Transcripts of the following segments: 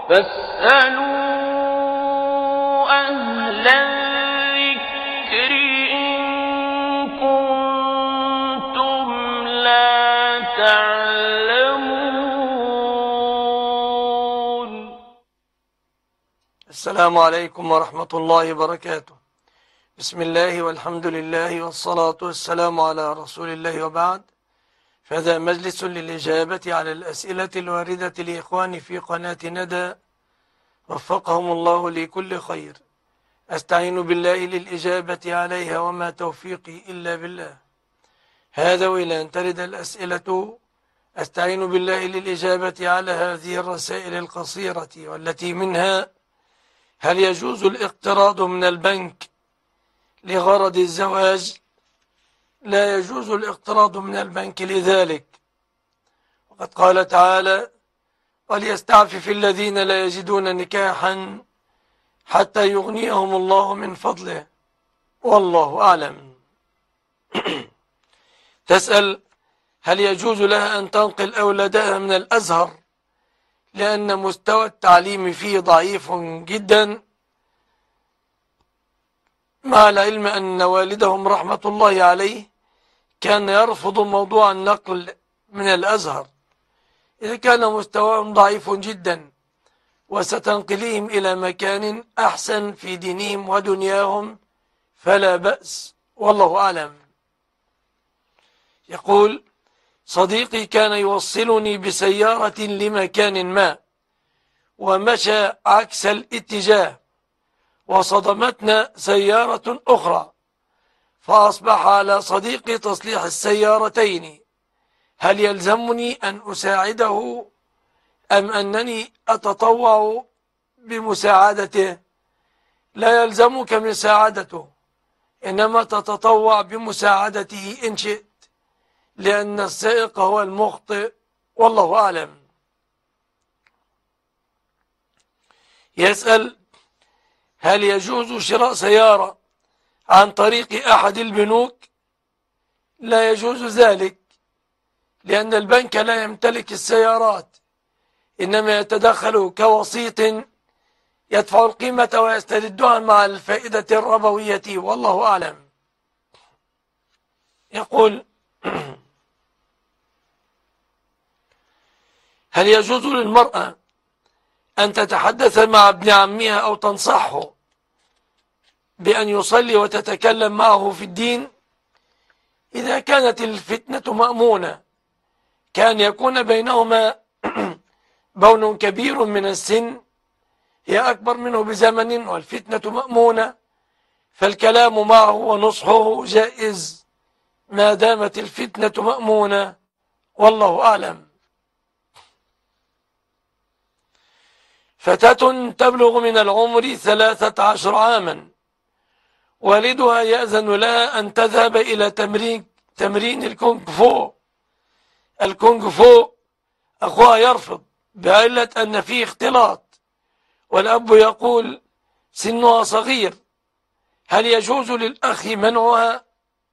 فاسألوا أهل الذكر إن كنتم لا تعلمون. السلام عليكم ورحمة الله وبركاته. بسم الله والحمد لله والصلاة والسلام على رسول الله، وبعد، فهذا مجلس للإجابة على الأسئلة الواردة لإخواني في قناة ندى، وفقهم الله لكل خير. أستعين بالله للإجابة عليها، وما توفيقي إلا بالله. هذا وإلى أن ترد الأسئلة أستعين بالله للإجابة على هذه الرسائل القصيرة، والتي منها: هل يجوز الاقتراض من البنك لغرض الزواج؟ لا يجوز الاقتراض من البنك لذلك، وقد قال تعالى: وليستعفف الذين لا يجدون نكاحا حتى يغنيهم الله من فضله، والله أعلم. تسأل: هل يجوز لها أن تنقل أولادها من الأزهر لأن مستوى التعليم فيه ضعيف جدا، مع العلم أن والدهم رحمة الله عليه كان يرفض موضوع النقل من الأزهر إذا كان مستواهم ضعيف جدا، وستنقلهم إلى مكان أحسن في دينهم ودنياهم فلا بأس، والله أعلم. يقول: صديقي كان يوصلني بسيارة لمكان ما، ومشى عكس الاتجاه، وصدمتنا سيارة أخرى، فأصبح على صديقي تصليح السيارتين. هل يلزمني أن أساعده أم أنني أتطوع بمساعدته؟ لا يلزمك مساعدته، إنما تتطوع بمساعدته إن شئت، لأن السائق هو المخطئ، والله أعلم. يسأل: هل يجوز شراء سيارة عن طريق أحد البنوك؟ لا يجوز ذلك، لأن البنك لا يمتلك السيارات، إنما يتدخل كوسيط يدفع القيمة ويستردها مع الفائدة الربوية، والله أعلم. يقول: هل يجوز للمرأة أن تتحدث مع ابن عمها أو تنصحه بأن يصلي وتتكلم معه في الدين؟ إذا كانت الفتنة مأمونة، كان يكون بينهما بون كبير من السن، هي أكبر منه بزمن والفتنة مأمونة، فالكلام معه ونصحه جائز ما دامت الفتنة مأمونة، والله أعلم. فتاة تبلغ من العمر 13 عاما، والدها يأذن لها أن تذهب إلى تمرين الكونغ فو. الكونغ فو أخوها يرفض بعلة أن فيه اختلاط، والأب يقول سنها صغير. هل يجوز للأخ منعها؟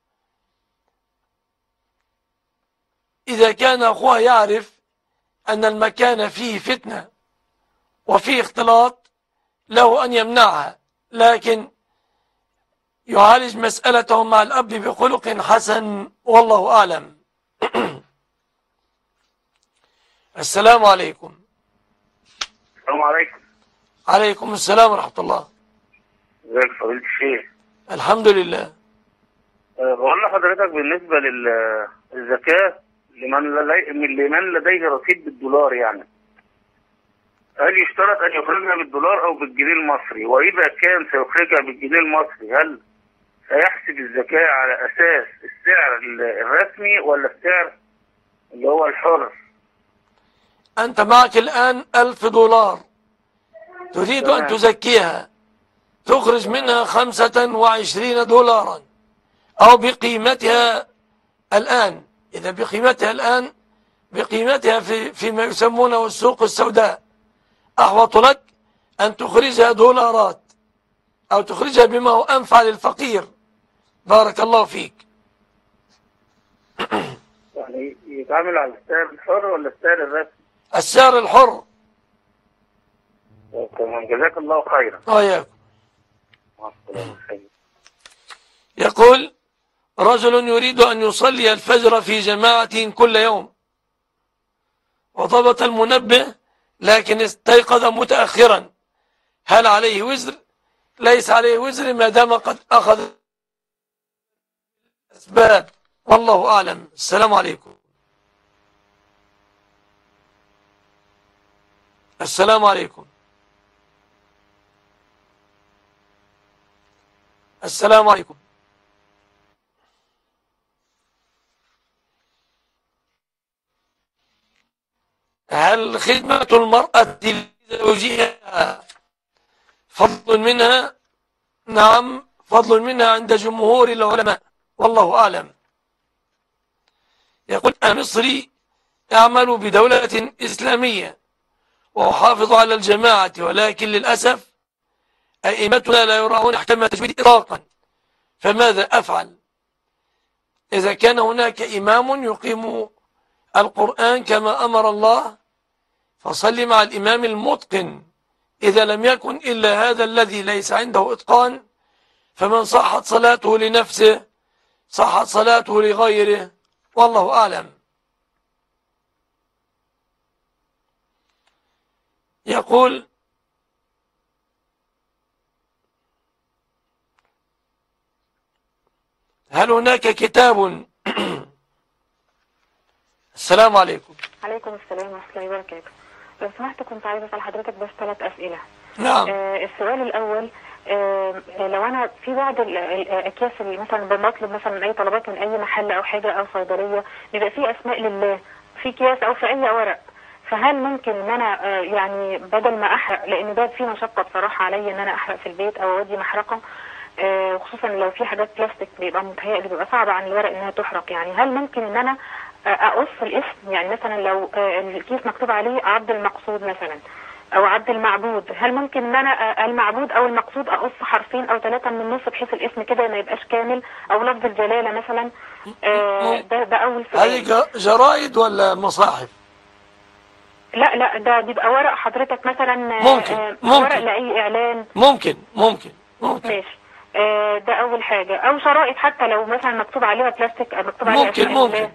إذا كان أخوها يعرف أن المكان فيه فتنة وفيه اختلاط، له أن يمنعها، لكن يعالج مسألته مع الأب بخلق حسن، والله أعلم. السلام عليكم. السلام عليكم. عليكم السلام ورحمة الله. ازيك فضيلة الشيخ؟ الحمد لله. بقول لحضرتك بالنسبة للزكاة لمن لديه رصيد بالدولار، يعني هل يشترط أن يخرجها بالدولار أو بالجنيه المصري؟ وإذا كان سيخرجها بالجنيه المصري، هل سيحسب الزكاة على أساس السعر الرسمي ولا السعر اللي هو الحر؟ أنت معك الآن 1000 دولار، تريد أن تزكيها، تخرج منها 25 دولارا أو بقيمتها الآن. إذا بقيمتها الآن بقيمتها فيما يسمونه السوق السوداء، أحوط لك أن تخرجها دولارات أو تخرجها بما هو أنفع للفقير. بارك الله فيك. يعني يتعامل على السعر الحر ولا السعر الرسمي؟ السعر الحر. تمام، جزاك الله خيرا. وإياكم. مع السلامة. يقول: رجل يريد أن يصلي الفجر في جماعة كل يوم، وضبط المنبه لكن استيقظ متأخرا، هل عليه وزر؟ ليس عليه وزر ما دام قد أخذ أسباب، والله أعلم. السلام عليكم. السلام عليكم. السلام عليكم. هل خدمة المرأة لزوجها فضل منها؟ نعم، فضل منها عند جمهور العلماء، والله أعلم. يقول: أنا مصري أعمل بدولة إسلامية وأحافظ على الجماعة، ولكن للأسف أئمتنا لا يراعون أحكام التجويد إطلاقا، فماذا أفعل؟ إذا كان هناك إمام يقيم القرآن كما أمر الله فصل مع الإمام المتقن، إذا لم يكن إلا هذا الذي ليس عنده إتقان، فمن صحت صلاته لنفسه صحت صلاته لغيره، والله أعلم. يقول: هل هناك كتاب السلام عليكم. عليكم السلام ورحمة الله وبركاته. لو سمحت كنت عايزة أسأل حضرتك بس 3 أسئلة. نعم. السؤال الأول، لو أنا في بعض الأكياس اللي مثلا بطلب مثلا أي طلبات من أي محل أو حاجة أو صيدلية بيبقى فيه أسماء لله في أكياس أو في أي ورق، فهل ممكن إن أنا يعني بدل ما أحرق، لأن ده فيه مشقة بصراحة عليا إن أنا أحرق في البيت أو أودي محرقة، خصوصا لو في حاجات بلاستيك بيبقى متهيألي بيبقى صعب عن الورق إنها تحرق، يعني هل ممكن إن أنا أقص الاسم؟ يعني مثلا لو الكيس مكتوب عليه عبد المقصود مثلا او عبد المعبود، هل ممكن ان انا المعبود او المقصود اقص حرفين او 3 من النص بحيث الاسم كده ما يبقاش كامل، او لفظ الجلالة مثلا؟ ده اول سؤال. هذه جرائد ولا مصاحف؟ لا ده بيبقى ورق حضرتك مثلا. ممكن ورق لأي اعلان. ممكن ماشي. ده اول حاجة، او شرائط حتى لو مثلا مكتوب عليها بلاستيك مكتوب عليها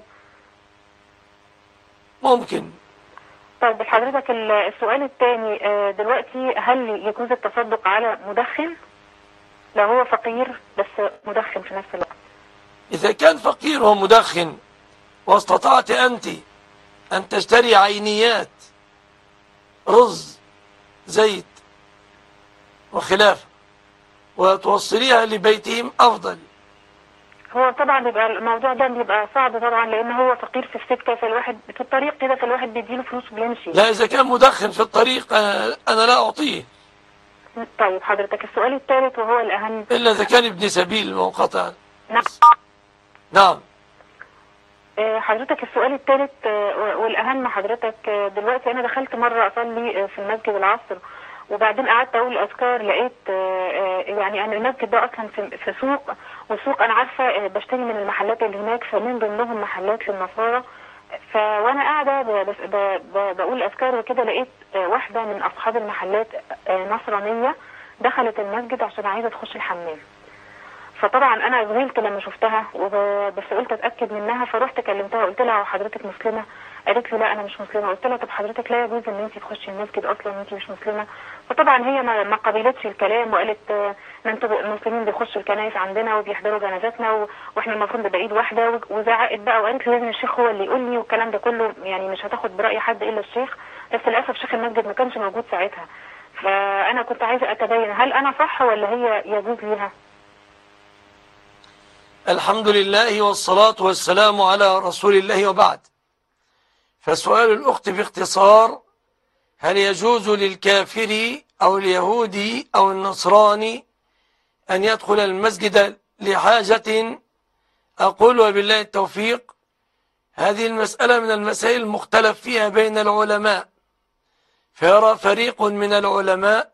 ممكن. طيب حضرتك السؤال الثاني، دلوقتي هل يجوز التصدق على مدخن لو هو فقير بس مدخن في نفس الوقت؟ إذا كان فقير ومدخن واستطعت أنت أن تشتري عينيات رز زيت وخلافه وتوصليها لبيتهم أفضل. هو طبعا بيبقى الموضوع ده بيبقى صعب طبعا، لان هو فقير في السكه، فالواحد في الطريق كده فالواحد بيديله فلوس وبيمشي. لا، اذا كان مدخن في الطريق انا لا اعطيه. طيب حضرتك السؤال الثالث وهو الاهم، الا اذا كان ابن سبيل منقطع. نعم. حضرتك السؤال الثالث والاهم حضرتك، دلوقتي انا دخلت مره اصلي في المسجد العصر، وبعدين قعدت اقول اذكار، لقيت يعني انا المسجد ده اصلا في سوق، والسوق انا عارفه بشتري من المحلات اللي هناك، فمن ضمنهم محلات للنصارى، وانا قاعده بقول اذكار وكده، لقيت واحده من اصحاب المحلات نصرانيه دخلت المسجد عشان عايزه تخش الحمام، فطبعا انا ذهلت لما شفتها، بس قلت اتاكد منها، فروحت كلمتها قلت لها حضرتك مسلمه؟ قالت لي لا انا مش مسلمه. قلت لها طب حضرتك لا يجوز ان انت تخشي المسجد اصلا وانت مش مسلمه. فطبعا هي ما قبلتش الكلام، وقالت ما انتوا المسلمين بيخشوا الكنائس عندنا وبيحضروا جنازاتنا واحنا المفروض نبقى ايد واحده، وزعقت بقى وقالت لي لازم الشيخ هو اللي يقول لي، والكلام ده كله يعني مش هتاخد براي حد الا الشيخ، بس للاسف شيخ المسجد ما كانش موجود ساعتها، فانا كنت عايزه اتبين هل انا صح ولا هي يجوز ليها؟ الحمد لله والصلاة والسلام على رسول الله، وبعد. فسؤال الأخت باختصار: هل يجوز للكافر أو اليهودي أو النصراني أن يدخل المسجد لحاجة؟ أقول وبالله التوفيق، هذه المسألة من المسائل المختلف فيها بين العلماء، فيرى فريق من العلماء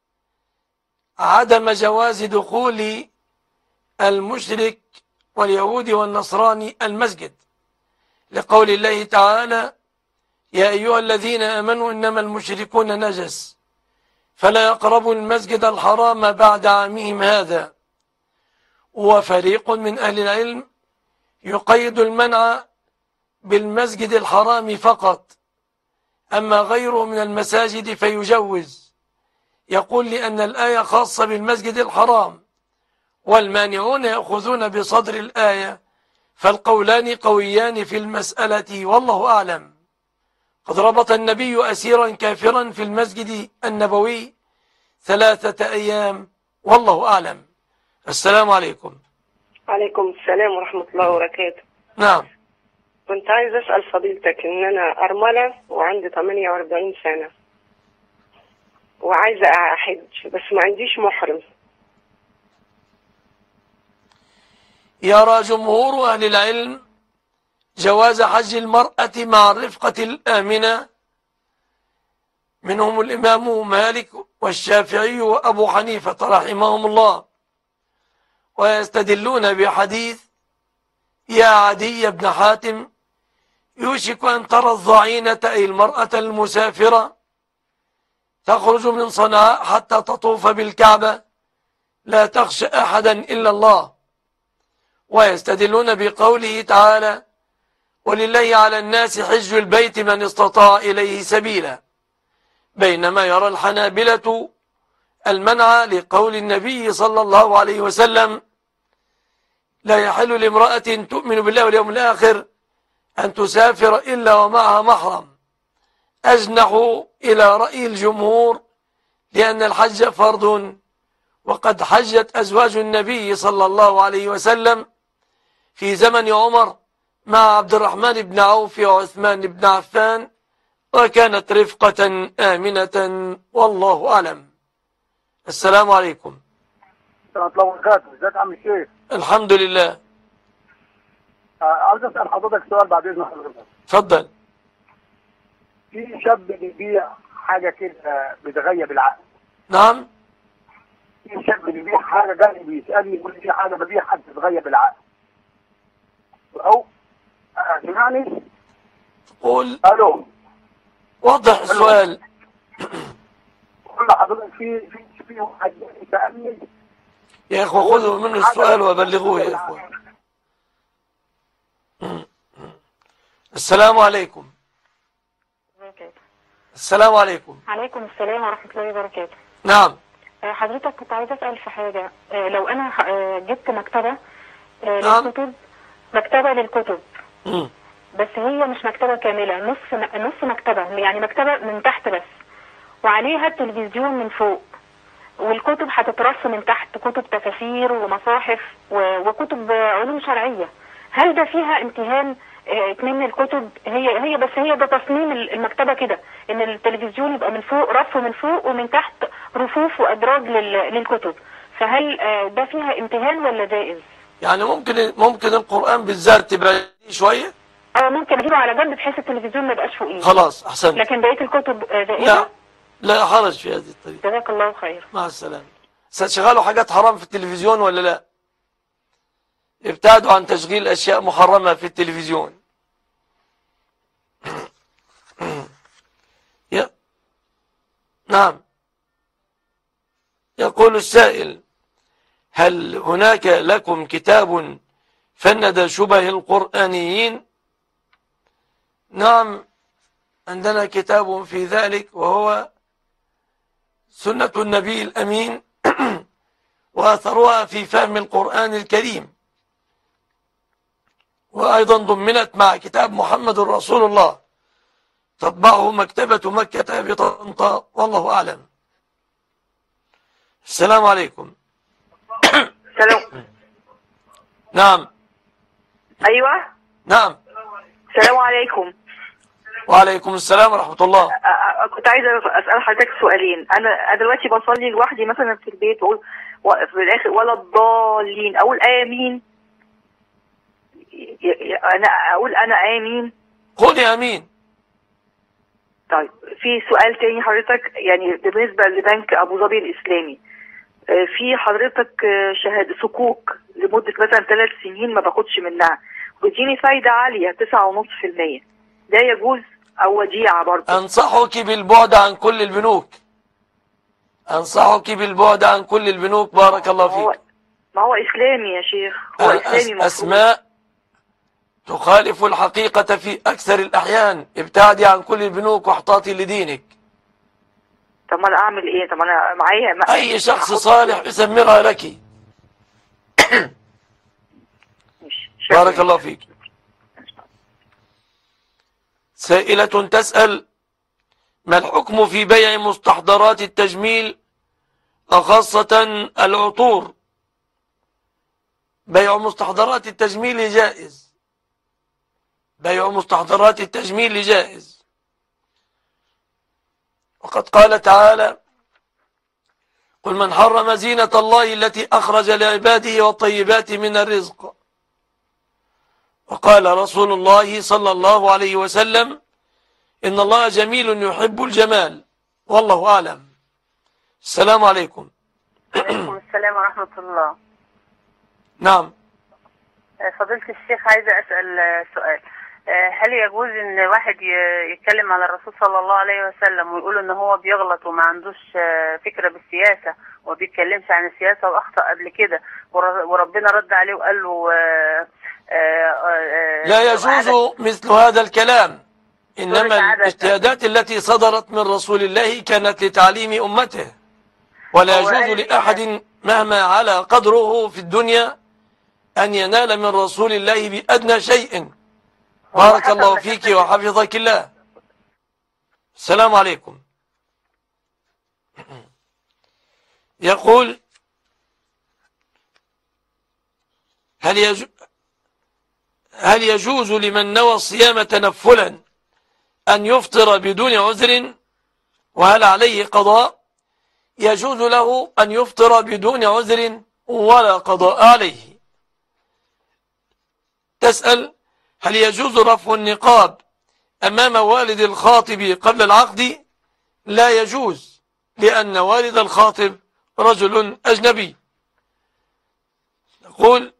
عدم جواز دخول المشرك واليهودي والنصراني المسجد، لقول الله تعالى: يا أيها الذين آمنوا إنما المشركون نجس فلا يقربوا المسجد الحرام بعد عامهم هذا. وفريق من أهل العلم يقيد المنع بالمسجد الحرام فقط، أما غيره من المساجد فيجوز. يقول لأن الآية خاصة بالمسجد الحرام، والمانعون يأخذون بصدر الآية، فالقولان قويان في المسألة، والله أعلم. قد ربط النبي أسيرا كافرا في المسجد النبوي 3 أيام، والله أعلم. السلام عليكم. عليكم السلام ورحمة الله وبركاته. نعم. كنت عايز أسأل فضيلتك إن أنا أرملة وعندي 48 سنة وعايزة أحج بس ما عنديش محرم. يرى جمهور أهل العلم جواز حج المرأة مع الرفقة الآمنة، منهم الإمام مالك والشافعي وأبو حنيفة رحمهم الله، ويستدلون بحديث يا عدي بن حاتم يوشك أن ترى الضعينة أي المرأة المسافرة تخرج من صنعاء حتى تطوف بالكعبة لا تخشى أحدا إلا الله. ويستدلون بقوله تعالى ولله على الناس حج البيت من استطاع إليه سبيلا، بينما يرى الحنابلة المنع لقول النبي صلى الله عليه وسلم لا يحل لامرأة تؤمن بالله واليوم الآخر أن تسافر إلا ومعها محرم. أجنحوا إلى رأي الجمهور لأن الحج فرض، وقد حجت أزواج النبي صلى الله عليه وسلم في زمن عمر مع عبد الرحمن بن عوف وعثمان بن عفان، وكانت رفقة آمنة، والله أعلم. السلام عليكم. ورحمة الله وبركاته. ازيك يا عم الشيخ؟ الحمد لله. عاوز اسال حضرتك سؤال بعد اذن حضرتك. اتفضل. في شاب بيبيع حاجه كده بتغيب العقل. نعم. في شاب بيبيع حاجه جاي بيسالني يقول لي في حاجه ببيع حاجه بتغيب العقل. او سمعني؟ قول. الو. وضح السؤال. قول لحضرتك في واحد سالني يا اخوة خذوا منه السؤال وبلغوه يا اخوة. السلام عليكم. السلام عليكم. عليكم السلام ورحمة الله وبركاته. نعم. حضرتك كنت عايزة أسأل في حاجة. لو أنا جبت مكتبة نعم. للكتب، مكتبة للكتب بس هي مش مكتبة كاملة، نص مكتبة، يعني مكتبة من تحت بس، وعليها التلفزيون من فوق، والكتب هتترص من تحت، كتب تفاسير ومصاحف وكتب علوم شرعية. هل ده فيها امتهان من الكتب؟ هي بس هي ده تصميم المكتبة كده، ان التلفزيون يبقى من فوق، رف من فوق، ومن تحت رفوف وادراج للكتب، فهل ده فيها امتهان ولا جائز؟ يعني ممكن القرآن بالذات تبقى شوية؟ ممكن اجيبه على جنب بحيث التلفزيون ما يبقاش فوقيه. خلاص احسنت. لكن بقية الكتب جائزة؟ لا حرج في هذه الطريقة. جزاك الله خير. مع السلامة. ستشغلوا حاجات حرام في التلفزيون ولا لا؟ ابتعدوا عن تشغيل أشياء محرمة في التلفزيون. نعم. يقول السائل هل هناك لكم كتاب فند شبه القرآنيين؟ نعم، عندنا كتاب في ذلك، وهو سنة النبي الأمين وأثرها في فهم القرآن الكريم، وأيضا ضمنت مع كتاب محمد رسول الله، تطبعه مكتبة مكة بطنطا، والله أعلم. السلام عليكم. السلام. نعم. أيوة. نعم. السلام عليكم. وعليكم السلام ورحمة الله. كنت عايزة أسأل حضرتك سؤالين. أنا دلوقتي بصلي لوحدي مثلا في البيت وأقول في الآخر ولا الضالين، أقول آمين. أنا أقول أنا آمين. قولي آمين. طيب في سؤال تاني حضرتك، يعني بالنسبة لبنك أبو ظبي الإسلامي، في حضرتك شهادة صكوك لمدة مثلا 3 سنين ما باخدش منها، بتديني فايدة عالية 9.5%، ده يجوز أو وديعة برضه؟ أنصحك بالبعد عن كل البنوك، أنصحك بالبعد عن كل البنوك. بارك الله فيك. ما هو إسلامي يا شيخ، هو إسلامي مفروض. أسماء تخالف الحقيقة في أكثر الأحيان. ابتعدي عن كل البنوك واحتاطي لدينك. طب ما أنا أعمل إيه؟ طب أنا معايا أي شخص صالح يسمرها لك. بارك الله فيك. سائلة تسأل: ما الحكم في بيع مستحضرات التجميل خاصة العطور؟ بيع مستحضرات التجميل جائز. بيع مستحضرات التجميل جائز. وقد قال تعالى: قل من حرم زينة الله التي أخرج لعباده والطيبات من الرزق. وقال رسول الله صلى الله عليه وسلم: إن الله جميل يحب الجمال. والله أعلم. السلام عليكم. وعليكم السلام ورحمة الله. نعم. فضيلة الشيخ، عايزة أسأل سؤال. هل يجوز إن واحد يتكلم على الرسول صلى الله عليه وسلم ويقول إن هو بيغلط وما عندوش فكرة بالسياسة وما بيتكلمش عن السياسة وأخطأ قبل كده وربنا رد عليه وقال له لا يجوز مثل هذا الكلام. إنما الاجتهادات التي صدرت من رسول الله كانت لتعليم أمته، ولا يجوز لأحد مهما على قدره في الدنيا أن ينال من رسول الله بأدنى شيء. بارك الله فيك وحفظك الله. السلام عليكم. يقول: هل يجوز لمن نوى الصيام تنفلا أن يفطر بدون عذر؟ وهل عليه قضاء؟ يجوز له أن يفطر بدون عذر ولا قضاء عليه. تسأل: هل يجوز رفع النقاب أمام والد الخاطب قبل العقد؟ لا يجوز، لأن والد الخاطب رجل أجنبي. نقول: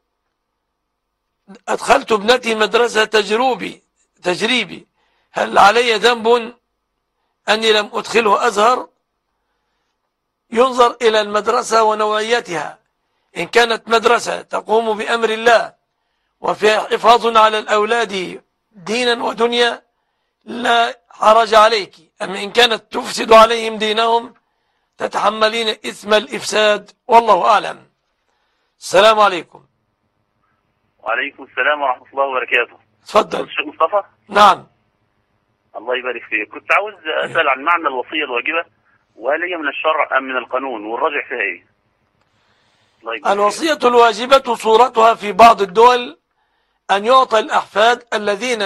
أدخلت ابنتي مدرسة تجريبي، هل علي ذنب أني لم أدخله أزهر؟ ينظر إلى المدرسة ونوعيتها. إن كانت مدرسة تقوم بأمر الله وفيها حفاظ على الأولاد دينا ودنيا لا حرج عليك. أما إن كانت تفسد عليهم دينهم تتحملين إثم الإفساد. والله أعلم. السلام عليكم. وعليكم السلام ورحمة الله وبركاته. تفضل. الشيخ مصطفى. نعم. الله يبارك فيك. كنت عاوز أسأل عن معنى الوصية الواجبة، وهل هي من الشرع أم من القانون، والراجع فيها إيه؟ الوصية الواجبة صورتها في بعض الدول أن يعطى الأحفاد الذين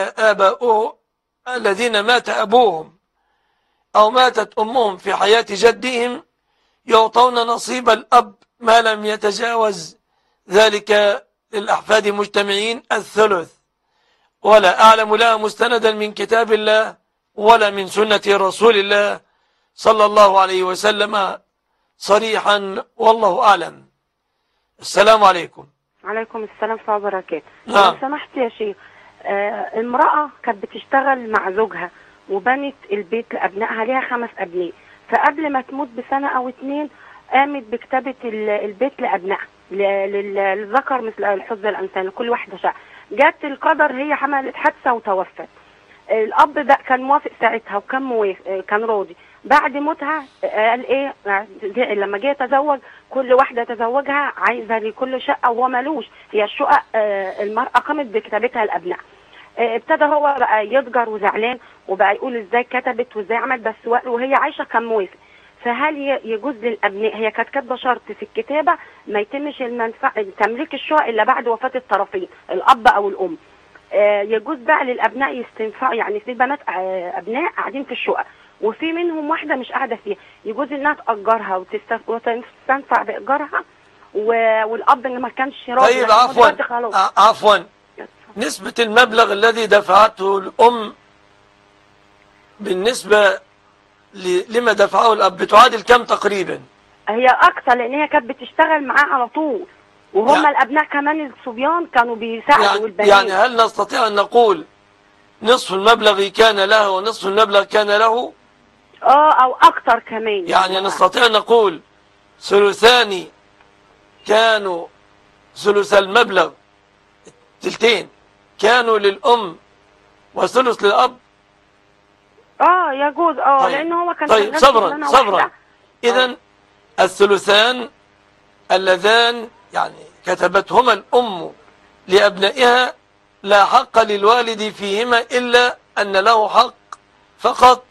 مات أبوهم أو ماتت أمهم في حياة جدهم، يعطون نصيب الأب ما لم يتجاوز ذلك للأحفاد مجتمعين الثلث. ولا أعلم لها مستندا من كتاب الله ولا من سنة رسول الله صلى الله عليه وسلم صريحا. والله أعلم. السلام عليكم. عليكم السلام ورحمة الله وبركاته. نعم. لو سمحت يا شيخ، امرأة كانت بتشتغل مع زوجها وبنت البيت لأبنائها، ليها 5 أبناء، فقبل ما تموت بسنة أو 2 قامت بكتابة البيت لأبنائها، للذكر مثل الحظ الأنثى، لكل واحدة شقة. جت القدر هي حملت حادثة وتوفت. الأب ده كان موافق ساعتها وكان موافق، كان راضي. بعد موتها قال ايه لما جه يتزوج كل واحدة تزوجها عايزة لكل شقة وهو مالوش. هي الشقق المرأة قامت بكتابتها لأبنائها. ابتدى هو بقى يضجر وزعلان وبقى يقول ازاي كتبت وازاي عملت، بس وهي عايشة كان موافق. فهل يجوز للأبناء، هي كانت كاتبة شرط في الكتابة ما يتمش تمليك الشقق إلا بعد وفاة الطرفين الأب أو الأم، يجوز بقى للأبناء يستنفعوا، يعني في بنات أبناء قاعدين في الشقق وفي منهم واحدة مش قاعدة فيها، يجوز إنها تأجرها وتستنفع بإيجارها والأب اللي ما كانش راضي. طيب عفوا نسبة المبلغ الذي دفعته الأم بالنسبة لما دفعه الأب بتعادل كم تقريبا؟ هي أكثر، لأن هي كانت بتشتغل معاه على طول، وهم الأبناء كمان الصبيان كانوا بيساعدوا البنات. يعني هل نستطيع أن نقول نصف المبلغ كان له ونصف المبلغ كان له؟ او اكتر كمان. يعني نستطيع أن نقول ثلثان كانوا ثلث المبلغ، تلتين كانوا للأم وثلث للأب. يجوز. طيب. لأن هو كان طيب صبرا. إذن الثلثان اللذان يعني كتبتهما الأم لأبنائها لا حق للوالد فيهما إلا أن له حق فقط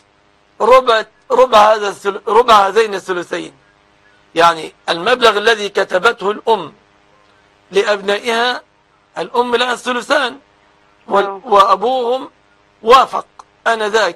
ربع هذين الثلثين. يعني المبلغ الذي كتبته الأم لأبنائها، الأم لها الثلثان وأبوهم وافق آنذاك،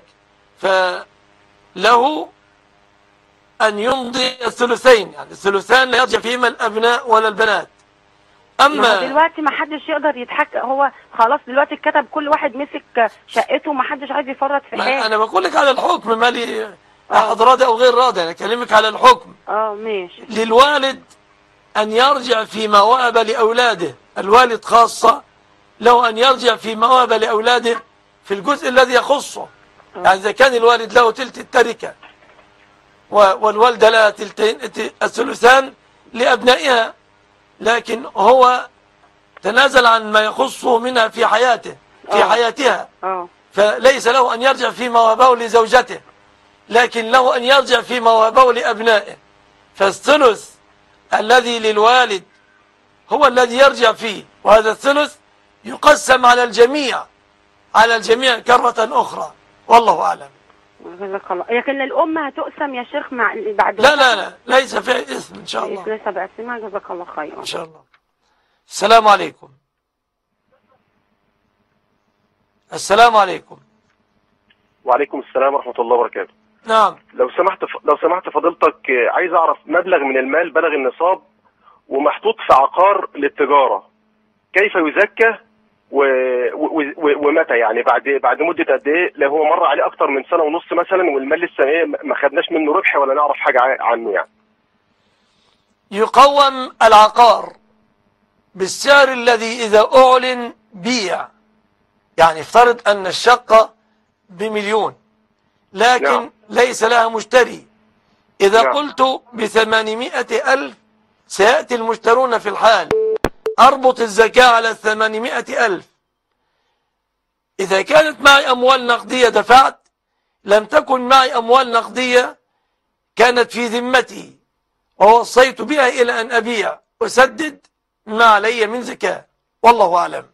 فله أن يمضي الثلثين. يعني الثلثان لا يرجع فيهما الأبناء ولا البنات. أما دلوقتي ما حدش يقدر يتحكم، هو خلاص دلوقتي اتكتب، كل واحد مسك شقته، ما حدش عايز يفرط في حاجة. أنا بقول لك على الحكم، مالي أحد راضي أو غير راضي، أنا أكلمك على الحكم. ماشي. للوالد أن يرجع فيما وهب لأولاده، الوالد خاصة له أن يرجع فيما وهب لأولاده في الجزء الذي يخصه. يعني إذا كان الوالد له تلت التركة والوالدة لها تلتين الثلثان لأبنائها، لكن هو تنازل عن ما يخصه منها في حياته في حياتها، فليس له أن يرجع فيما وهبه لزوجته، لكن له أن يرجع فيما وهبه لأبنائه. فالثلث الذي للوالد هو الذي يرجع فيه، وهذا الثلث يقسم على الجميع كرة أخرى، والله أعلم. لكن الأم هتقسم يا شيخ بعد؟ لا ليس فيها إثم إن شاء الله. ليس بأسمها. جزاك الله خير إن شاء الله. السلام عليكم. السلام عليكم. وعليكم السلام ورحمة الله وبركاته. نعم. لو سمحت فضيلتك، عايز أعرف مبلغ من المال بلغ النصاب ومحطوط في عقار للتجارة، كيف يزكى ومتى؟ يعني بعد مدة قد ايه؟ لو هو مر عليه اكتر من سنة ونص مثلا والمال لسه ما خدناش منه ربح ولا نعرف حاجة عنه. يعني يقوم العقار بالسعر الذي إذا أعلن بيع. يعني افترض أن الشقة ب1,000,000 لكن ليس لها مشتري. إذا قلت ب800,000 سيأتي المشترون في الحال، أربط الزكاة على 800,000. إذا كانت معي أموال نقدية دفعت، لم تكن معي أموال نقدية كانت في ذمتي ووصيت بها إلى أن أبيع وسدد ما علي من زكاة، والله أعلم.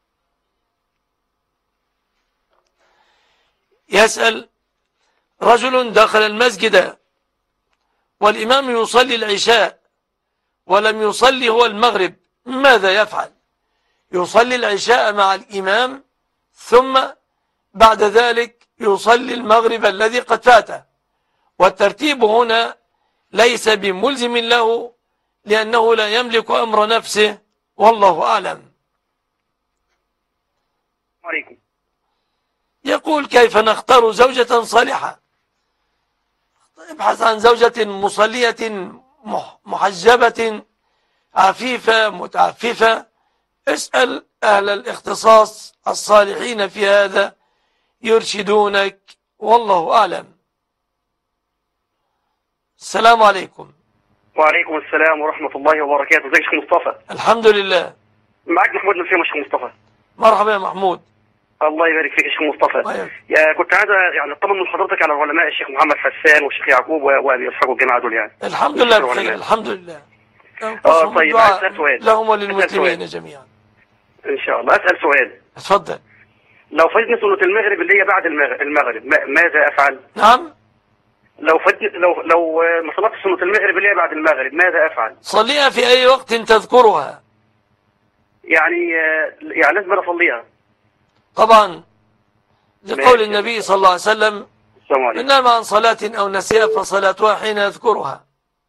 يسأل رجل دخل المسجد والإمام يصلي العشاء ولم يصلي هو المغرب، ماذا يفعل؟ يصلي العشاء مع الإمام ثم بعد ذلك يصلي المغرب الذي قد فاته، والترتيب هنا ليس بملزم له لأنه لا يملك أمر نفسه، والله أعلم. عليكم. يقول كيف نختار زوجة صالحة؟ ابحث عن زوجة مصلية محجبة عفيفة متعففة، اسأل أهل الاختصاص الصالحين في هذا يرشدونك، والله أعلم. السلام عليكم. وعليكم السلام ورحمة الله وبركاته. ازيك يا شيخ مصطفى؟ الحمد لله. معاك محمود نسيم يا شيخ مصطفى. مرحبا يا محمود. الله يبارك فيك يا شيخ مصطفى. كنت عايز يعني اطمن من حضرتك على العلماء، الشيخ محمد حسان والشيخ يعقوب وابي اسحاق والجماعه دول. يعني الحمد لله بخير، الحمد لله. طيب اسال سؤال لهم وللمسلمين جميعا ان شاء الله. اسال سؤال. اتفضل. لو فاتني صلاه المغرب اللي هي بعد المغرب ماذا افعل؟ نعم. لو ما صلاتش صلاه المغرب اللي هي بعد المغرب ماذا افعل؟ صليها في اي وقت تذكرها. يعني لازم اصليها طبعا، لقول النبي صلى الله عليه وسلم: إنما عن صلاة أو نسيها فصلاتها حين يذكرها.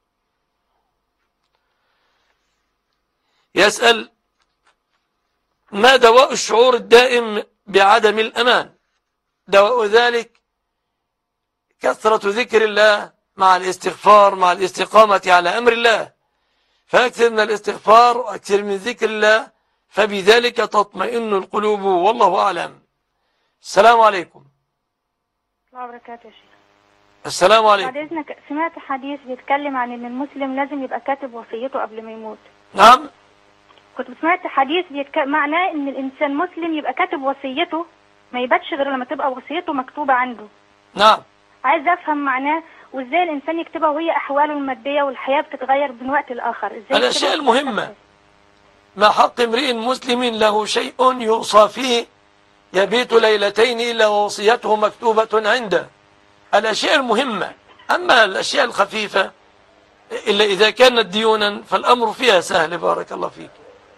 يسأل: ما دواء الشعور الدائم بعدم الأمان؟ دواء ذلك كثرة ذكر الله مع الاستغفار مع الاستقامة على أمر الله، فأكثر من الاستغفار وأكثر من ذكر الله، فبذلك تطمئن القلوب، والله أعلم. السلام عليكم. الله وبركاته يا شيخ. السلام عليكم. بعد إذنك، سمعت حديث بيتكلم عن إن المسلم لازم يبقى كاتب وصيته قبل ما يموت. نعم. كنت سمعت حديث معناه إن الإنسان مسلم يبقى كاتب وصيته، ما يباتش غير لما تبقى وصيته مكتوبة عنده. نعم. عايز أفهم معناه، وإزاي الإنسان يكتبها وهي أحواله المادية والحياة بتتغير من وقت لآخر. إزاي الأشياء المهمة، ما حق امرئ مسلم له شيء يوصى فيه يبيت ليلتين إلا ووصيته مكتوبة عنده. الأشياء المهمة. أما الأشياء الخفيفة إلا إذا كانت ديونا فالأمر فيها سهل. بارك الله فيك.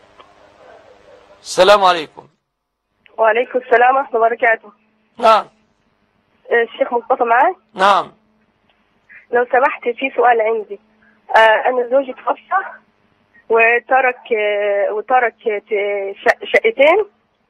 السلام عليكم. وعليكم السلام ورحمة الله وبركاته. نعم. الشيخ مصطفى معاك؟ نعم. لو سمحت، في سؤال عندي. أنا زوجي توفى وترك شقتين،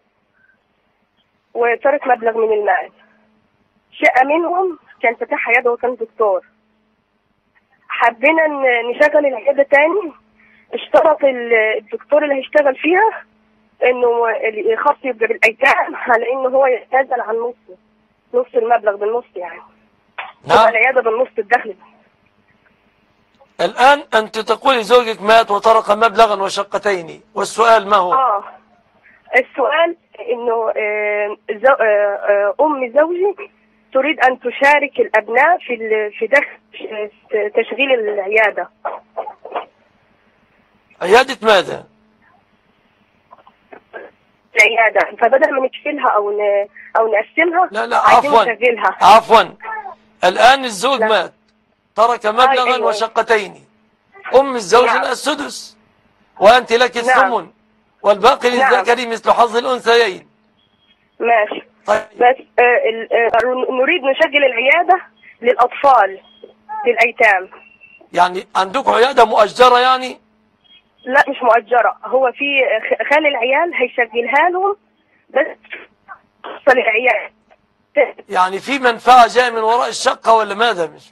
وترك مبلغ من المال. شقة منهم كان فتح عيادة وكان دكتور. حبينا نشغل العيادة تاني. اشترط الدكتور اللي هيشتغل فيها انه خاص يبقى بالايتام، على انه هو يتنازل عن نص المبلغ بالنص يعني. نعم. العيادة بالنص الدخل. الآن أنت تقولي زوجك مات وترك مبلغا وشقتين، والسؤال ما هو؟ السؤال انه ام زوجي تريد ان تشارك الابناء في دخل تشغيل العيادة. عيادة ماذا؟ العيادة، فبدل ما نكفلها او نقسمها، لا عفوا الآن الزوج مات ترك مبلغا أيوة. وشقتين. أم الزوج نعم. السدس، وأنت لك الثمن. نعم. والباقي للذكر مثل حظ الأنثيين. ماشي. طيب. بس نريد نشغل العيادة للأطفال، للأيتام. يعني عندكم عيادة مؤجرة يعني؟ لا مش مؤجرة، هو في خال العيال هيشغلها لهم بس العيال. يعني في منفعة جاية من وراء الشقة ولا ماذا؟ مش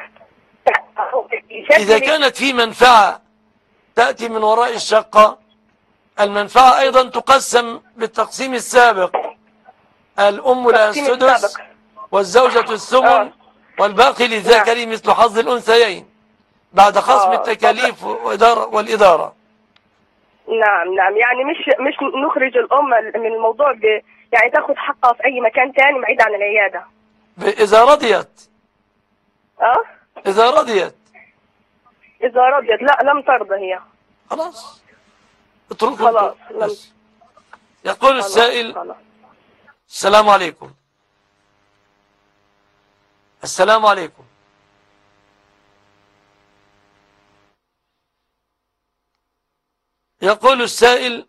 إذا كانت في منفعة تأتي من وراء الشقة، المنفعة أيضا تقسم بالتقسيم السابق. الأم لها السدس والزوجة الثمن والباقي للذكر مثل حظ الأنثيين بعد خصم التكاليف والإدارة. نعم يعني مش نخرج الأم من الموضوع يعني تاخد حقها في أي مكان تاني بعيد عن العيادة إذا رضيت. إذا رضيت. لا لم ترضى هي. خلاص اتركوا. خلاص. يقول السائل: السلام عليكم. السلام عليكم. يقول السائل: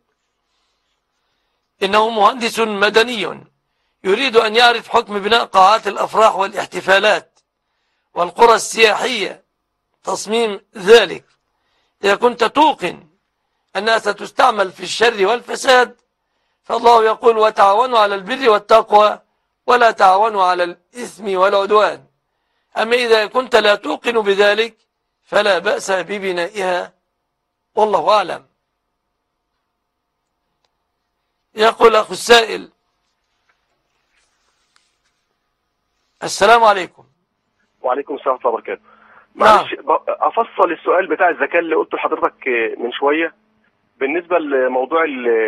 إنه مهندس مدني يريد أن يعرف حكم بناء قاعات الأفراح والاحتفالات والقرى السياحية، تصميم ذلك إذا كنت توقن أنها ستستعمل في الشر والفساد، فالله يقول: وتعاونوا على البر والتقوى ولا تعاونوا على الإثم والعدوان. أما إذا كنت لا توقن بذلك فلا بأس ببنائها، والله أعلم. يقول أخو السائل: السلام عليكم. وعليكم السلام ورحمة الله وبركاته. معلش أفصل السؤال بتاع الزكاة اللي قلته لحضرتك من شوية بالنسبة لموضوع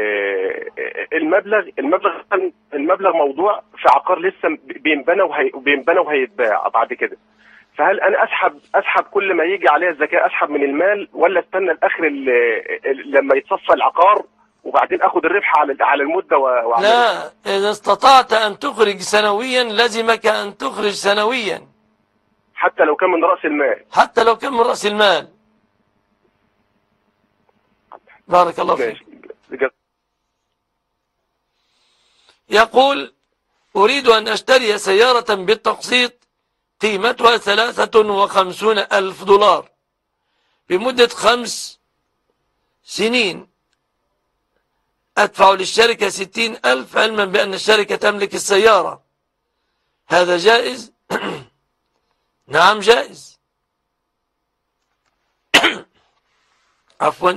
المبلغ موضوع في عقار لسه بينبنى وهيتباع بعد كده. فهل أنا أسحب كل ما يجي عليها الزكاة، أسحب من المال، ولا استنى الآخر لما يتصفى العقار وبعدين أخذ الربح على المدة لا، إذا استطعت أن تخرج سنويا لزمك أن تخرج سنويا حتى لو كان من رأس المال. بارك الله فيك. يقول: أريد أن أشتري سيارة بالتقسيط قيمتها 53,000 دولار بمدة 5 سنين، أدفع للشركة 60,000 علما بأن الشركة تملك السيارة، هذا جائز؟ نعم جائز. عفوا.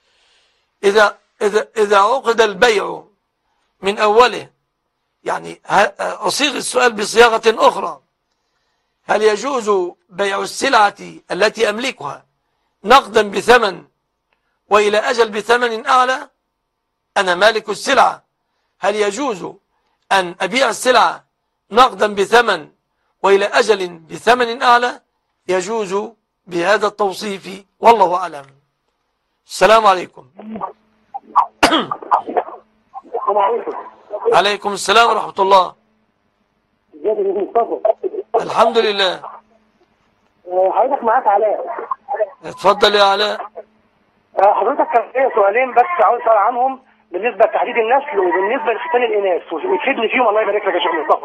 إذا عقد البيع من أوله، يعني أصيغ السؤال بصياغة أخرى: هل يجوز بيع السلعة التي أملكها نقدا بثمن وإلى أجل بثمن أعلى؟ أنا مالك السلعة، هل يجوز أن أبيع السلعة نقدا بثمن وإلى أجل بثمن أعلى؟ يجوز بهذا التوصيف، والله أعلم. السلام عليكم. عليكم السلام ورحمة الله. الحمد لله. حضرتك معاك علاء. اتفضل يا علاء. حضرتك كان ليا سؤالين بس عاوز اسال عنهم بالنسبه لتحديد النسل وبالنسبه لختان الاناث، وتفيدني فيهم الله يبارك لك يا شيخ مصطفى.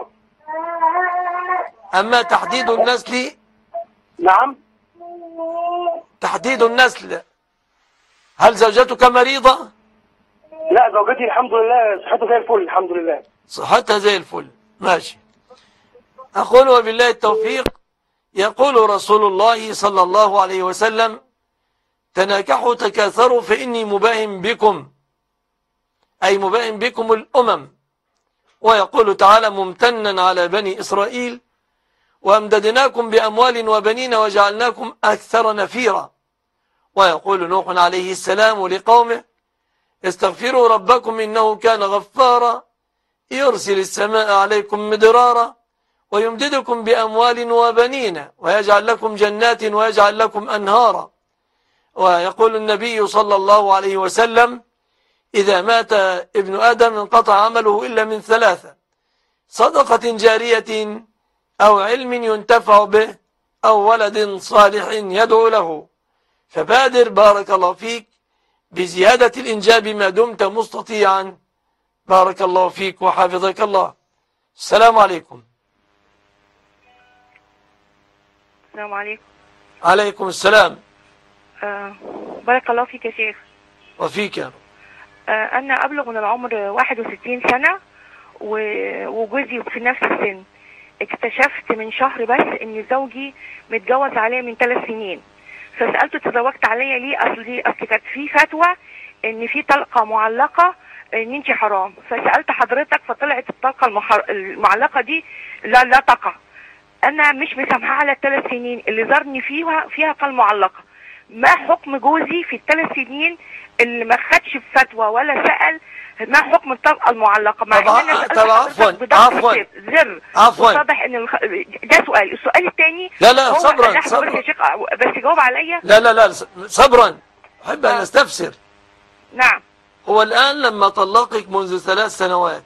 أما تحديد النسل، نعم، تحديد النسل، هل زوجتك مريضة؟ لا، زوجتي الحمد لله صحتها زي الفل الحمد لله. صحتها زي الفل، ماشي. أقول وبالله التوفيق. يقول رسول الله صلى الله عليه وسلم: تناكحوا تكاثروا فإني مباهم بكم، أي مباهم بكم الأمم. ويقول تعالى ممتنا على بني إسرائيل: وأمددناكم بأموال وبنين وجعلناكم أكثر نفيرا. ويقول نوح عليه السلام لقومه: استغفروا ربكم إنه كان غفارا يرسل السماء عليكم مدرارا ويمددكم بأموال وبنين ويجعل لكم جنات ويجعل لكم أنهارا. ويقول النبي صلى الله عليه وسلم: إذا مات ابن آدم انقطع عمله إلا من ثلاثة: صدقة جارية أو علم ينتفع به أو ولد صالح يدعو له. فبادر بارك الله فيك بزيادة الإنجاب ما دمت مستطيعا. بارك الله فيك وحافظك الله. السلام عليكم. السلام عليكم. عليكم السلام. بارك الله فيك يا شيخ. وفيك يا رب. أنا أبلغ من العمر 61 سنة وجوزي في نفس السن. اكتشفت من شهر بس إن زوجي متجوز عليا من 3 سنين، فسألته تزوجت عليا ليه؟ أصل كانت في فتوى إن في طلقة معلقة إن أنت حرام، فسألت حضرتك فطلعت الطلقة المعلقة دي لا تقع. أنا مش مسامحة على ال3 سنين اللي زارني فيها قال معلقة. ما حكم جوزي في ال3 سنين اللي ما خدش فتوى ولا سأل ما حكم الطلقة المعلقة؟ مع طبعا ان انا سألت حضرتك زر واضح ان ده سؤال. السؤال الثاني لا صبرا يا شيخ بس جاوب عليا. لا صبرا، احب ان استفسر. نعم. هو الآن لما طلقك منذ 3 سنوات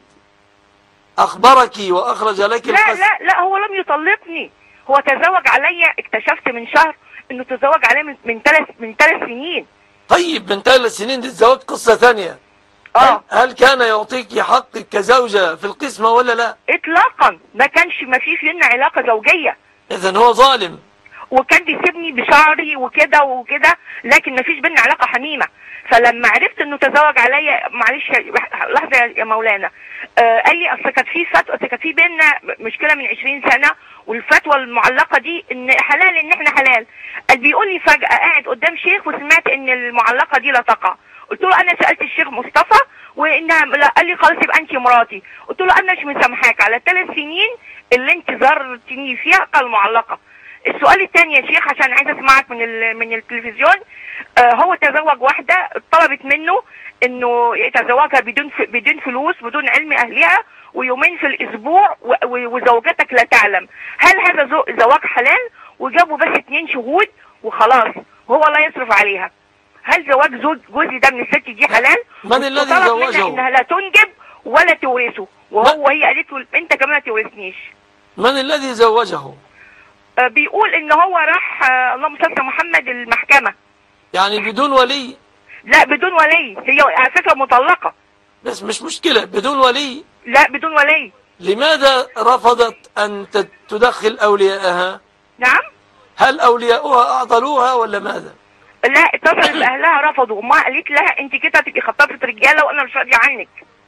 أخبرك وأخرج لك لا هو لم يطلقني، هو تزوج عليا. اكتشفت من شهر انه تزوج عليا من 3 سنين. طيب من 3 سنين دي الزواج قصة ثانية. هل كان يعطيك حقك كزوجة في القسمة ولا لا؟ اطلاقا، ما في بينا علاقة زوجية. اذا هو ظالم. وكان بيسيبني بشعري وكده لكن ما فيش بينا علاقة حميمة. فلما عرفت انه تزوج عليا، معلش لحظة يا مولانا، قال لي اصل كانت في فتوى، كانت في بينا مشكلة من 20 سنة والفتوى المعلقة دي ان حلال، ان احنا حلال. قال بيقول لي فجأة قاعد قدام شيخ وسمعت ان المعلقة دي لا تقع. قلت له انا سألت الشيخ مصطفى وانها لا. قال لي خلاص يبقى انت مراتي. قلت له انا مش مسامحاك على 3 سنين اللي انت زرتني فيها قال معلقة. السؤال الثاني يا شيخ عشان عايز اسمعك من التلفزيون. هو تزوج واحدة طلبت منه انه يتزوجها بدون فلوس بدون علم اهلها ويومين في الاسبوع وزوجتك لا تعلم. هل هذا زواج حلال؟ وجابوا بس 2 شهود وخلاص وهو لا يصرف عليها. هل زواج جوزي ده من الست دي حلال؟ من الذي زوجه؟ انها لا تنجب ولا تورثه، وهي قالت له انت كمان ما تورثنيش. من الذي زوجه؟ بيقول ان هو راح اللهم صل على محمد المحكمة. يعني بدون ولي؟ لا بدون ولي، هي على فكرة مطلقة. بس مش مشكلة، بدون ولي؟ لا بدون ولي. لماذا رفضت ان تدخل اولياءها؟ نعم. هل اولياؤها اعطلوها ولا ماذا؟ لا اتصلت باهلها رفضوا، ما قالت لها انت كده تبقي خطبت رجاله وانا مش راضيه عنك.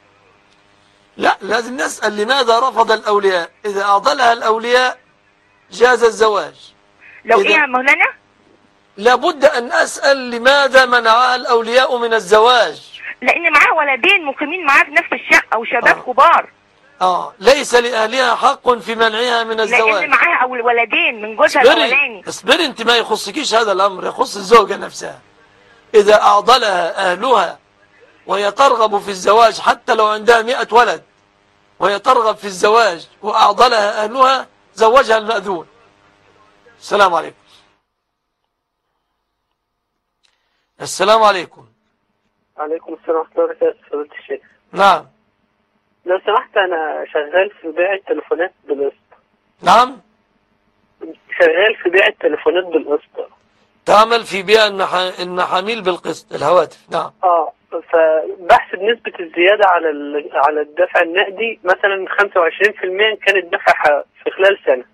لا لازم نسأل لماذا رفض الاولياء. اذا اعضلها الاولياء جاز الزواج. لو ايه يا مولانا؟ لابد ان اسأل لماذا منعها الاولياء من الزواج. لان معاه ولدين مقيمين معاه في نفس الشقه وشباب كبار. ليس لأهلها حق في منعها من الزواج، لأن معاها أو الولدين من جوزها الأولاني. اصبري انت، ما يخصكيش هذا الأمر، يخص الزوجة نفسها. إذا أعضلها أهلها وهي ترغب في الزواج حتى لو عندها 100 ولد وهي ترغب في الزواج وأعضلها أهلها، زوجها المأذون. السلام عليكم. السلام عليكم. عليكم السلام ورحمة الله وبركاته. فضيلة الشيخ. نعم. لو سمحت، أنا شغال في بيع التليفونات بالقسط. نعم. شغال في بيع التليفونات بالقسط. تعمل في بيع المحاميل بالقسط، الهواتف. نعم. فبحسب نسبة الزيادة على الدفع النقدي، مثلا 25% كان الدفع في خلال سنة.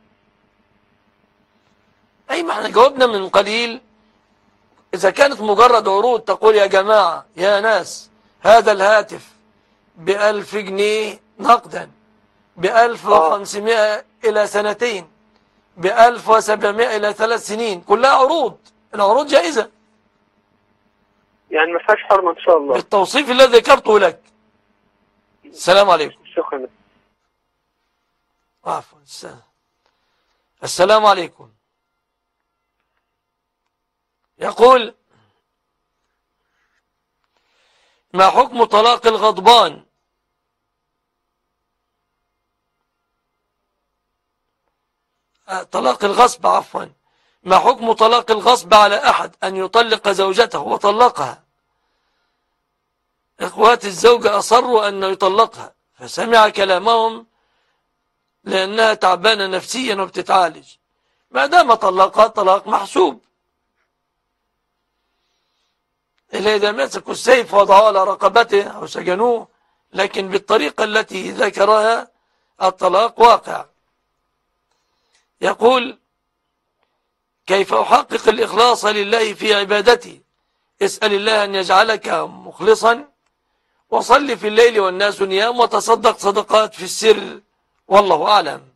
أي ما احنا جاوبنا من قليل. إذا كانت مجرد عروض تقول يا جماعة يا ناس هذا الهاتف ب1000 جنيه نقدا، ب1500 إلى سنتين، ب1700 إلى 3 سنين، كلها عروض. العروض جائزة، يعني ما فيهاش حرمة إن شاء الله، بالتوصيف الذي ذكرته لك. السلام عليكم. شكرا. عفوا. السلام عليكم. يقول: ما حكم طلاق الغضبان؟ طلاق الغصب، عفوا. ما حكم طلاق الغصب على أحد أن يطلق زوجته وطلقها؟ إخوات الزوجة أصروا أن يطلقها فسمع كلامهم لأنها تعبانة نفسيا وبتتعالج. ما دام طلقها طلاق محسوب، إلا إذا مسكوا السيف وضعوه على رقبته أو سجنوه، لكن بالطريقة التي ذكرها الطلاق واقع. يقول: كيف أحقق الإخلاص لله في عبادتي؟ اسأل الله أن يجعلك مخلصا، وصل في الليل والناس نيام، وتصدق صدقات في السر، والله أعلم.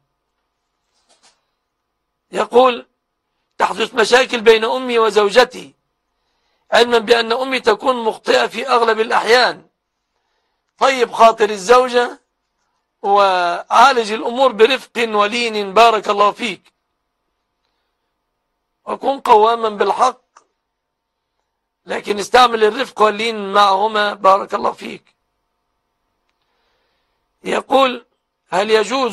يقول: تحدث مشاكل بين أمي وزوجتي، علما بأن أمي تكون مخطئة في أغلب الأحيان. طيب خاطر الزوجة وعالج الأمور برفق ولين، بارك الله فيك، وكن قواما بالحق، لكن استعمل الرفق واللين معهما، بارك الله فيك. يقول: هل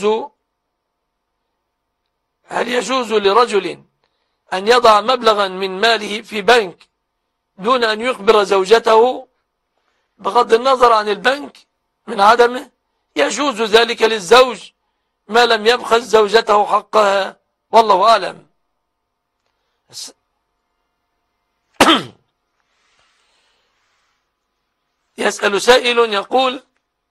يجوز لرجل أن يضع مبلغا من ماله في بنك دون أن يخبر زوجته، بغض النظر عن البنك من عدمه؟ يجوز ذلك للزوج ما لم يبخس زوجته حقها، والله أعلم. يسأل سائل يقول: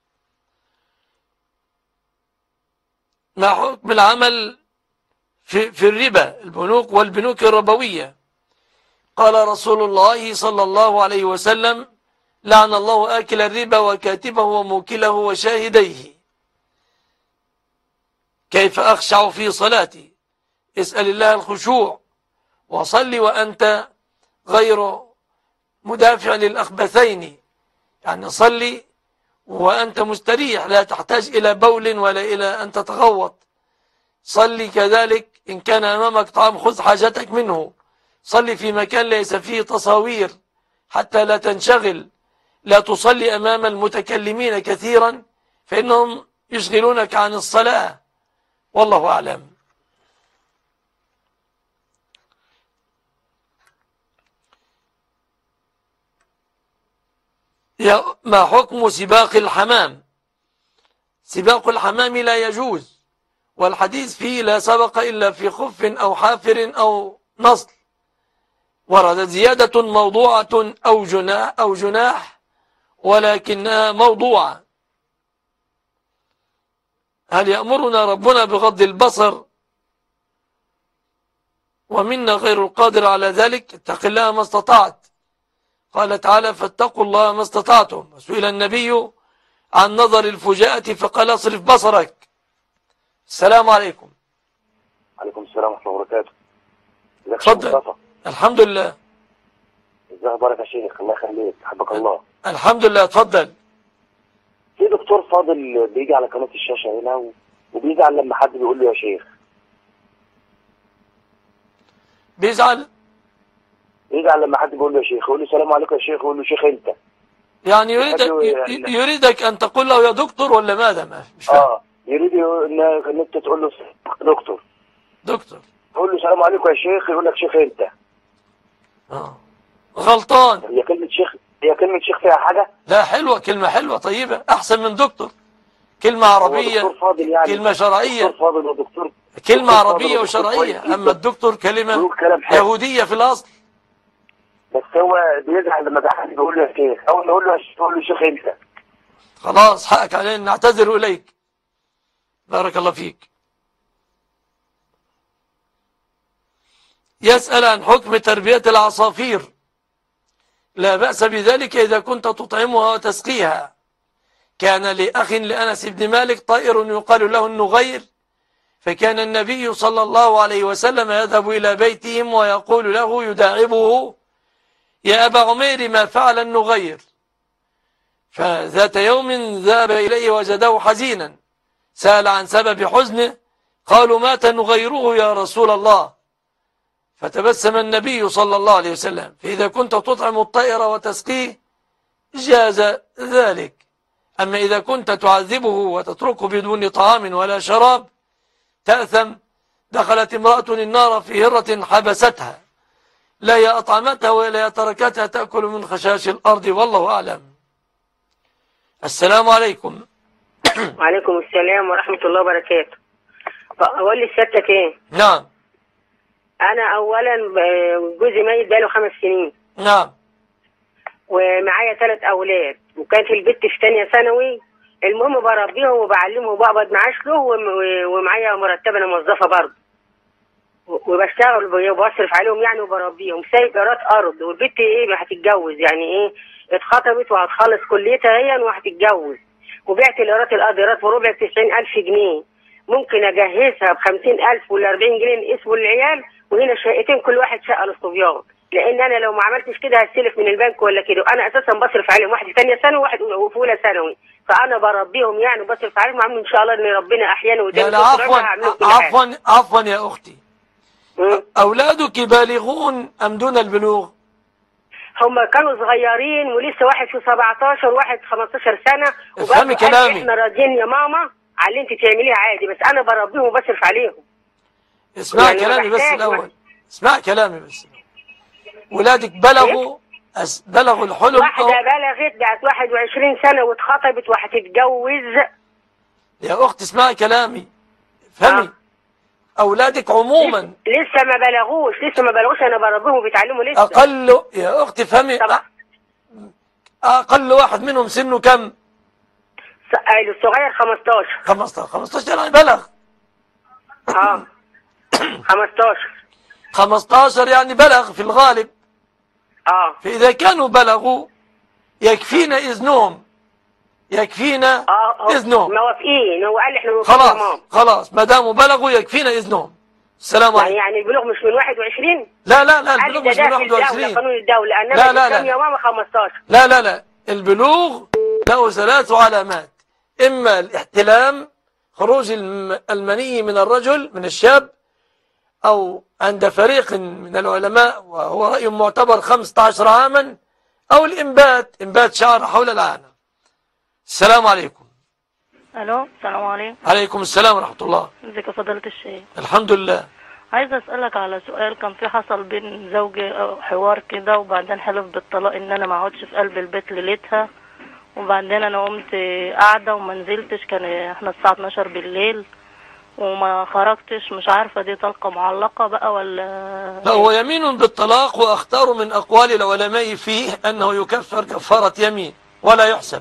ما حكم العمل في الربا، البنوك والبنوك الربوية؟ قال رسول الله صلى الله عليه وسلم: لعن الله آكل الربا وكاتبه وموكله وشاهديه. كيف أخشع في صلاتي؟ اسأل الله الخشوع، وصل وأنت غير مدافع للأخبثين، يعني صلي وأنت مستريح، لا تحتاج إلى بول ولا إلى أن تتغوط. صلي كذلك إن كان أمامك طعام خذ حاجتك منه. صلي في مكان ليس فيه تصاوير حتى لا تنشغل. لا تصلي أمام المتكلمين كثيرا فإنهم يشغلونك عن الصلاة، والله أعلم. ما حكم سباق الحمام؟ سباق الحمام لا يجوز، والحديث فيه لا سبق إلا في خف أو حافر أو نصل. وردت زيادة موضوعة أو جناح ولكنها موضوعة. هل يأمرنا ربنا بغض البصر ومنا غير القادر على ذلك؟ اتق الله ما استطعت. قال تعالى: فاتقوا الله ما استطعتم. وسئل النبي عن نظر الفجاءة فقال: اصرف بصرك. السلام عليكم. عليكم السلام ورحمة الله وبركاته. اتفضل. الحمد لله. ازي اخبارك يا شيخ؟ الله يخليك، حبك الله. الحمد لله. اتفضل. في دكتور فاضل بيجي على قناه الشاشه هنا وبيزعل لما حد بيقول له يا شيخ. بيزعل لما حد بيقول له يا شيخ، يقول له السلام عليكم يا شيخ، يقول له شيخ انت. يعني يريدك ان تقول له يا دكتور ولا ماذا؟ مش فاهم. يريد ان انت تقول له دكتور. تقول له السلام عليكم يا شيخ، يقول لك شيخ انت. غلطان. هي كلمة شيخ فيها حاجة؟ لا، حلوة، كلمة حلوة طيبة، أحسن من دكتور. كلمة عربية، يعني كلمة شرعية. دكتور فاضل ودكتور، كلمة عربية وشرعية. أما الدكتور كلمة يهودية في الأصل. بس هو بيزعل لما حد بيقول له يا شيخ، أول ما يقول له يا شيخ يقول له شيخ أنت. خلاص، حقك علينا، نعتذر إليك. بارك الله فيك. يسأل عن حكم تربية العصافير. لا بأس بذلك إذا كنت تطعمها وتسقيها. كان لأخ لأنس بن مالك طائر يقال له النغير، فكان النبي صلى الله عليه وسلم يذهب إلى بيتهم ويقول له يداعبه: يا أبا عمير ما فعل النغير؟ فذات يوم ذهب إليه وجده حزينا، سأل عن سبب حزنه، قالوا: مات نغيره يا رسول الله. فتبسم النبي صلى الله عليه وسلم: فإذا كنت تطعم الطائر وتسقيه جاز ذلك، أما إذا كنت تعذبه وتتركه بدون طعام ولا شراب تأثم. دخلت امرأة النار في هرة حبستها، لا هي أطعمتها ولا هي تركتها تأكل من خشاش الأرض، والله أعلم. السلام عليكم. وعليكم السلام ورحمة الله وبركاته. أقول لسيادتك إيه؟ نعم. أنا أولا جوزي ميت بقاله 5 سنين. نعم. ومعايا 3 أولاد، وكانت البت في تانية ثانوي. المهم بربيهم وبعلمهم وبقبض معاش له، ومعايا مرتبة، أنا موظفة برضه، وبشتغل وبصرف عليهم يعني، وبربيهم. سايب إيراد أرض، والبت إيه هتتجوز يعني، إيه اتخطبت وهتخلص كليتها هي وهتتجوز، وبعت الإيراد الأرض بربع 90,000 جنيه. ممكن أجهزها ب50,000 ولا 40 جنيه اسمه للعيال، وهنا شقتين كل واحد شقة للصبيان، لأن أنا لو ما عملتش كده هستلف من البنك ولا كده. وأنا أساسا بصرف عليهم، واحد في ثانية ثانوي وواحد في أولى ثانوي، فأنا بربيهم يعني وبصرف عليهم. عامل إن شاء الله إن ربنا أحيانا لا لا، عفوا يا أختي. أولادك بالغون أم دون البلوغ؟ هم كانوا صغيرين، ولسه واحد في 17 وواحد 15 سنة. افهمي كلامي. احنا راضيين يا ماما على اللي انت تعمليه عادي، بس انا بربيهم وبصرف عليهم. اسمع يعني كلامي بس الاول، اسمع كلامي بس. ولادك بلغوا بلغوا الحلم؟ واحدة بلغت بقت 21 سنة واتخطبت وهتتجوز. يا اختي اسمعي كلامي، افهمي. اولادك عموما لسه ما بلغوش، انا بربيهم وبيتعلموا لسه. اقل يا اختي افهمي، اقل واحد منهم سنه كم؟ الصغير 15. 15 يعني بلغ. 15 يعني بلغ في الغالب. فإذا كانوا بلغوا يكفينا إذنهم، موافقين. هو قال احنا موافقين. خلاص ما داموا بلغوا يكفينا إذنهم. السلام عليكم. يعني البلوغ مش من 21؟ لا البلوغ مش من 21. قانون الدولة. انما لا يا ماما 15. لا البلوغ له 3 علامات: إما الاحتلام، خروج المني من الرجل من الشاب، أو عند فريق من العلماء وهو رأي معتبر 15 عاما، أو إنبات شعر حول العانة. السلام عليكم. الو، السلام عليكم. عليكم السلام ورحمة الله. ازيك يا فضيلة الشيخ؟ الحمد لله. عايزة اسألك على سؤال. كان في حصل بين زوجي حوار كده، وبعدين حلف بالطلاق ان انا ما اقعدش في قلب البيت ليلتها، وبعدين انا قمت قاعدة وما نزلتش. كان احنا الساعة 12 بالليل وما خرجتش. مش عارفة دي طلقة معلقة بقى ولا؟ لا، هو يمين بالطلاق، واختار من اقوال العلماء فيه انه يكفر كفارة يمين ولا يحسب.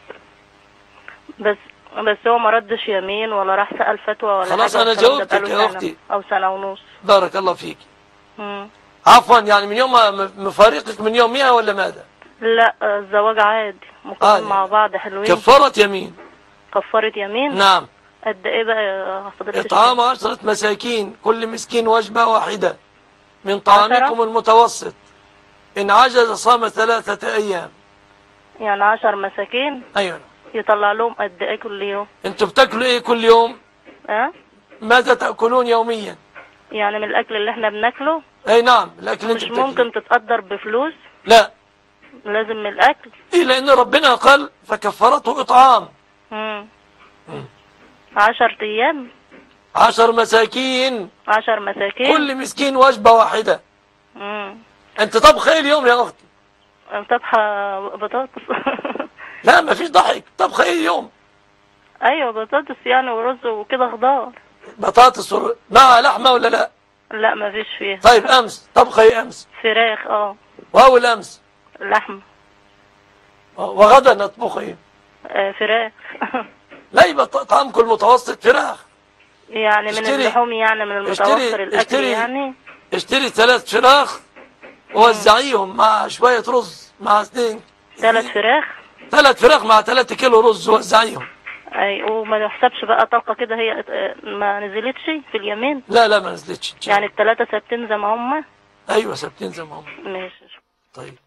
بس هو ما ردش يمين ولا راح سأل فتوى ولا خلاص حاجة. انا جاوبتك يا اختي. او 1.5 سنة. بارك الله فيك. عفوا، يعني من يوم مفارقك من يومها ولا ماذا؟ لا، الزواج عادي، ممكن مع بعض حلوين. كفارة يمين. كفارة يمين؟ نعم. قد ايه بقى يا فضيلة الشيخ؟ إطعام 10 مساكين، كل مسكين وجبة واحدة من طعامكم المتوسط، إن عجز صام 3 أيام. يعني 10 مساكين؟ أيوة. يطلع لهم قد ايه كل يوم؟ انتوا بتاكلوا ايه كل يوم؟ ماذا تأكلون يوميا؟ يعني من الاكل اللي احنا بناكله؟ اي نعم، الاكل مش ممكن تتقدر بفلوس؟ لا، لازم من الاكل. ايه، لان ربنا قال فكفرته اطعام 10 ايام، 10 مساكين، 10 مساكين، كل مسكين وجبة واحدة. انت طبخ ايه اليوم يا اختي؟ طبخة بطاطس. لا مفيش ضحك، طبخ ايه اليوم؟ ايوه بطاطس يعني ورز وكده خضار. بطاطس مع لحمة ولا لا؟ لا مفيش فيها. طيب امس طبخ ايه امس؟ فراخ. واول امس؟ لحمة. وغدا نطبخ ايه؟ فراخ. لا يبقى طعامكم المتوسط فراخ يعني من اللحوم، يعني من المتوفر الاكل يعني. اشتري 3 فراخ ووزعيهم مع شوية رز مع 2. 3 فراخ؟ 3 فراخ مع 3 كيلو رز وزعيهم. اي، وما يحسبش بقى طاقة كده، هي ما نزلتش في اليمين؟ لا ما نزلتش. يعني ال3 ثابتين زي ما هم؟ ايوه ثابتين زي ما هم. ماشي. طيب،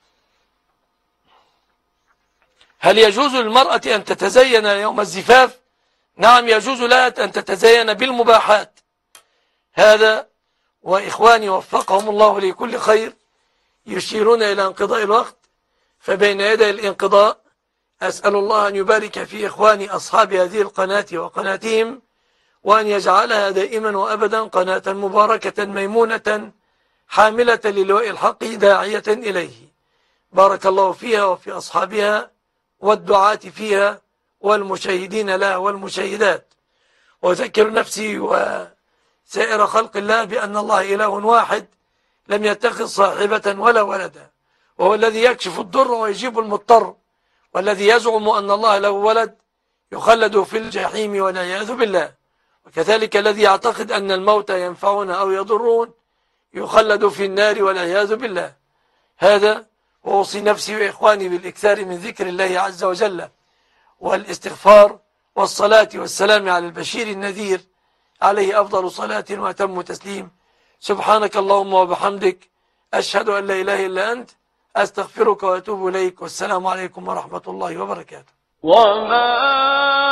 هل يجوز للمرأة أن تتزين يوم الزفاف؟ نعم يجوز لها أن تتزين بالمباحات. هذا وإخواني وفقهم الله لكل خير يشيرون إلى انقضاء الوقت، فبين يدي الانقضاء أسأل الله أن يبارك في إخواني أصحاب هذه القناة وقناتهم، وأن يجعلها دائما وأبدا قناة مباركة ميمونة حاملة للواء الحق داعية إليه. بارك الله فيها وفي أصحابها والدعاة فيها والمشاهدين لها والمشاهدات. وذكر نفسي وسائر خلق الله بأن الله إله واحد لم يتخذ صاحبة ولا ولدا، وهو الذي يكشف الضر ويجيب المضطر، والذي يزعم أن الله له ولد يخلد في الجحيم والعياذ بالله. وكذلك الذي يعتقد أن الموت ينفعون أو يضرون يخلد في النار والعياذ بالله. هذا وأوصي نفسي وإخواني بالإكثار من ذكر الله عز وجل والاستغفار والصلاة والسلام على البشير النذير عليه أفضل صلاة وأتم تسليم. سبحانك اللهم وبحمدك، أشهد أن لا إله إلا أنت، أستغفرك وأتوب إليك، والسلام عليكم ورحمة الله وبركاته.